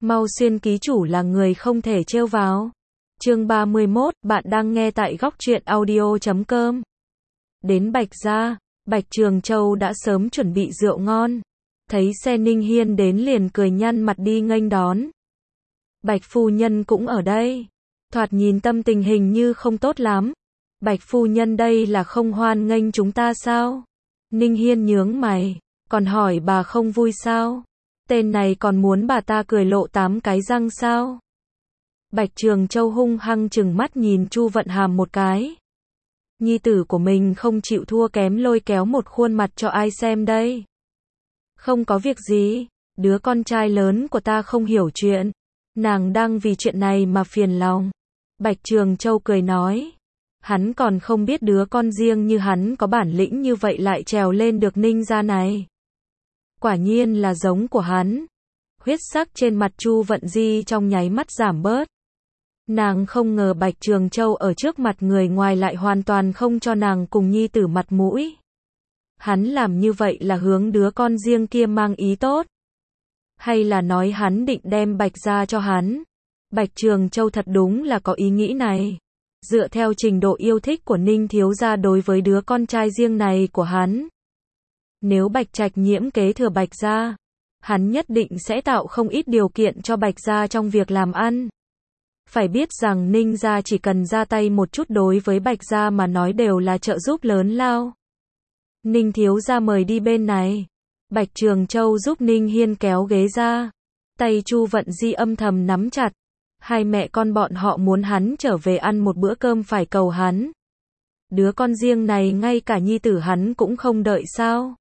Mau Xuyên ký chủ là người không thể trêu vào. Chương 31, bạn đang nghe tại góc truyện audio.com. Đến Bạch gia, Bạch Trường Châu đã sớm chuẩn bị rượu ngon. Thấy xe Ninh Hiên đến liền cười nhăn mặt đi nghênh đón. Bạch phu nhân cũng ở đây. Thoạt nhìn tâm tình hình như không tốt lắm. Bạch phu nhân đây là không hoan nghênh chúng ta sao? Ninh Hiên nhướng mày, còn hỏi bà không vui sao? Tên này còn muốn bà ta cười lộ 8 cái răng sao? Bạch Trường Châu hung hăng trừng mắt nhìn Chu Vận Hàm một cái. Nhi tử của mình không chịu thua kém lôi kéo một khuôn mặt cho ai xem đây? Không có việc gì, đứa con trai lớn của ta không hiểu chuyện. Nàng đang vì chuyện này mà phiền lòng. Bạch Trường Châu cười nói. Hắn còn không biết đứa con riêng như hắn có bản lĩnh như vậy lại trèo lên được Ninh gia này. Quả nhiên là giống của hắn. Huyết sắc trên mặt Chu Vận Di trong nháy mắt giảm bớt. Nàng không ngờ Bạch Trường Châu ở trước mặt người ngoài lại hoàn toàn không cho nàng cùng nhi tử mặt mũi. Hắn làm như vậy là hướng đứa con riêng kia mang ý tốt. Hay là nói hắn định đem Bạch gia cho hắn? Bạch Trường Châu thật đúng là có ý nghĩ này. Dựa theo trình độ yêu thích của Ninh thiếu gia đối với đứa con trai riêng này của hắn. Nếu Bạch Trạch Nhiễm kế thừa Bạch gia, hắn nhất định sẽ tạo không ít điều kiện cho Bạch gia trong việc làm ăn. Phải biết rằng Ninh gia chỉ cần ra tay một chút đối với Bạch gia mà nói đều là trợ giúp lớn lao. Ninh thiếu gia mời đi bên này. Bạch Trường Châu giúp Ninh Hiên kéo ghế ra. Tay Chu Vận Di âm thầm nắm chặt. Hai mẹ con bọn họ muốn hắn trở về ăn một bữa cơm phải cầu hắn. Đứa con riêng này ngay cả nhi tử hắn cũng không đợi sao?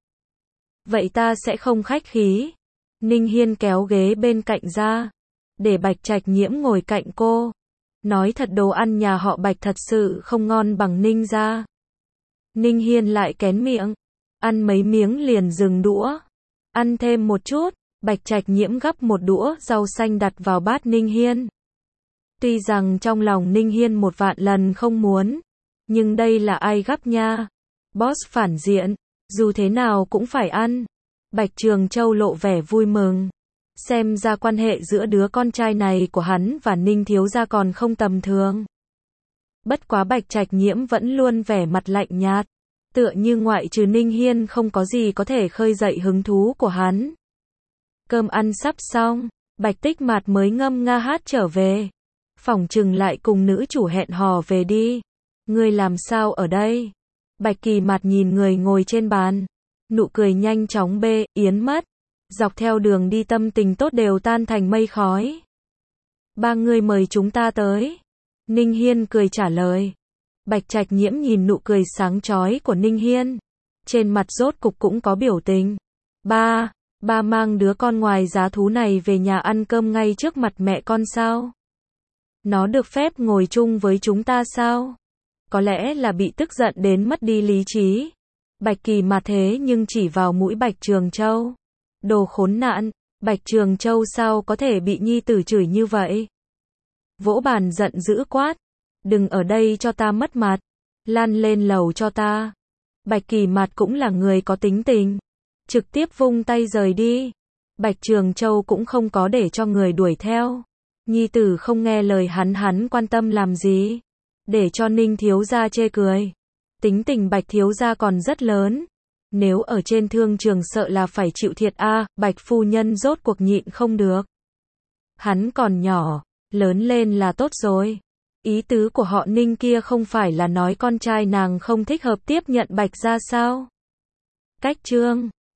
Vậy ta sẽ không khách khí. Ninh Hiên kéo ghế bên cạnh ra. Để Bạch Trạch Nhiễm ngồi cạnh cô. Nói thật đồ ăn nhà họ Bạch thật sự không ngon bằng Ninh gia. Ninh Hiên lại kén miệng. Ăn mấy miếng liền dừng đũa. Ăn thêm một chút. Bạch Trạch Nhiễm gắp một đũa rau xanh đặt vào bát Ninh Hiên. Tuy rằng trong lòng Ninh Hiên một vạn lần không muốn. Nhưng đây là ai gắp nha? Boss phản diện. Dù thế nào cũng phải ăn. Bạch Trường Châu lộ vẻ vui mừng. Xem ra quan hệ giữa đứa con trai này của hắn và Ninh thiếu gia còn không tầm thường. Bất quá Bạch Trạch Nhiễm vẫn luôn vẻ mặt lạnh nhạt. Tựa như ngoại trừ Ninh Hiên không có gì có thể khơi dậy hứng thú của hắn. Cơm ăn sắp xong, Bạch Tích Mạt mới ngâm nga hát trở về. Phỏng chừng lại cùng nữ chủ hẹn hò về đi. Ngươi làm sao ở đây? Bạch Kỳ Mạt nhìn người ngồi trên bàn. Nụ cười nhanh chóng yến mất. Dọc theo đường đi tâm tình tốt đều tan thành mây khói. Ba người mời chúng ta tới. Ninh Hiên cười trả lời. Bạch Trạch Nhiễm nhìn nụ cười sáng chói của Ninh Hiên. Trên mặt rốt cục cũng có biểu tình. Ba mang đứa con ngoài giá thú này về nhà ăn cơm ngay trước mặt mẹ con sao? Nó được phép ngồi chung với chúng ta sao? Có lẽ là bị tức giận đến mất đi lý trí. Bạch Kỳ mà thế nhưng chỉ vào mũi Bạch Trường Châu. Đồ khốn nạn, Bạch Trường Châu sao có thể bị nhi tử chửi như vậy? Vỗ bàn giận dữ quát. Đừng ở đây cho ta mất mặt. Lan lên lầu cho ta. Bạch Kỳ Mạt cũng là người có tính tình. Trực tiếp vung tay rời đi. Bạch Trường Châu cũng không có để cho người đuổi theo. Nhi tử không nghe lời hắn quan tâm làm gì. Để cho Ninh thiếu gia chê cười. Tính tình Bạch thiếu gia còn rất lớn. Nếu ở trên thương trường sợ là phải chịu thiệt Bạch phu nhân rốt cuộc nhịn không được. Hắn còn nhỏ, lớn lên là tốt rồi. Ý tứ của họ Ninh kia không phải là nói con trai nàng không thích hợp tiếp nhận Bạch gia sao? Cách chương